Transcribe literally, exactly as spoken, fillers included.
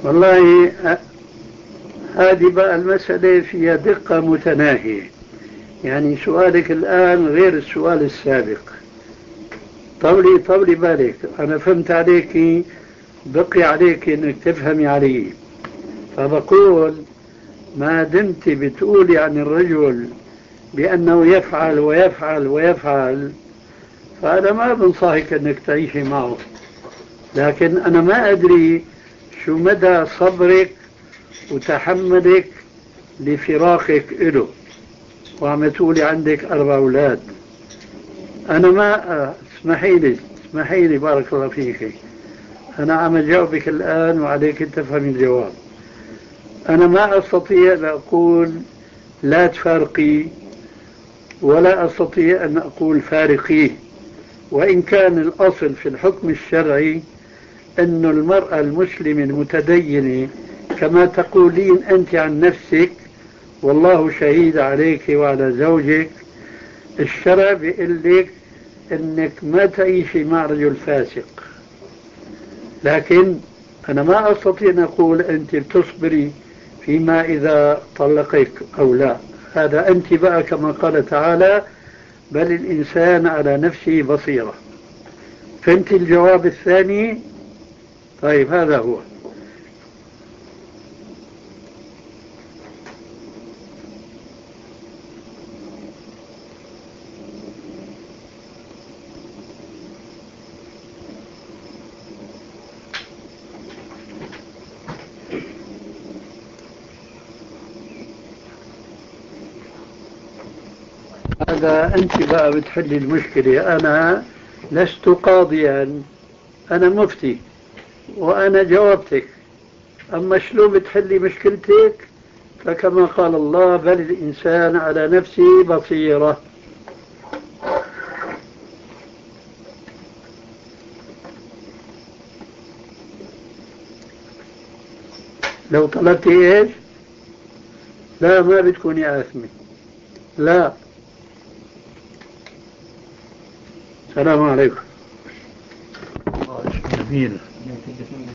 والله هذه بقى المسألة فيها دقة متناهية. يعني سؤالك الآن غير السؤال السابق. طولي طولي بالك، أنا فهمت عليك، بقي عليك أنك تفهمي علي. فبقول ما دمت بتقولي عن الرجل بأنه يفعل ويفعل ويفعل، فأنا ما بنصحك أنك تعيشي معه. لكن أنا ما أدري شو مدى صبرك وتحملك لفراقك له، وعم تقولي عندك أربع أولاد. أنا ما اسمحي لي اسمحي لي بارك الله فيك، أنا عم أجاوبك الآن وعليك تفهم الجواب. أنا ما أستطيع أن أقول لا تفارقي، ولا أستطيع أن أقول فارقيه، وإن كان الأصل في الحكم الشرعي أن المرأة المسلمة المتدينة كما تقولين أنت عن نفسك، والله شهيد عليك وعلى زوجك، الشرع بيقول لك أنك ما تعيشي مع رجل فاسق. لكن أنا ما أستطيع أن أقول أنت بتصبري فيما إذا طلقك أو لا. هذا أنت بقى كما قال تعالى بل الإنسان على نفسه بصيرة. فهمت الجواب الثاني؟ طيب هذا هو. هذا أنت بقى بتحلي المشكلة، أنا لست قاضيا، أنا مفتي وأنا جاوبتك. أما شلون بتحلي مشكلتك؟ فكما قال الله بل الإنسان على نفسه بصيرة. لو طلبتي إيش؟ لا ما بتكوني آثمة. لا. السلام عليكم. جميل.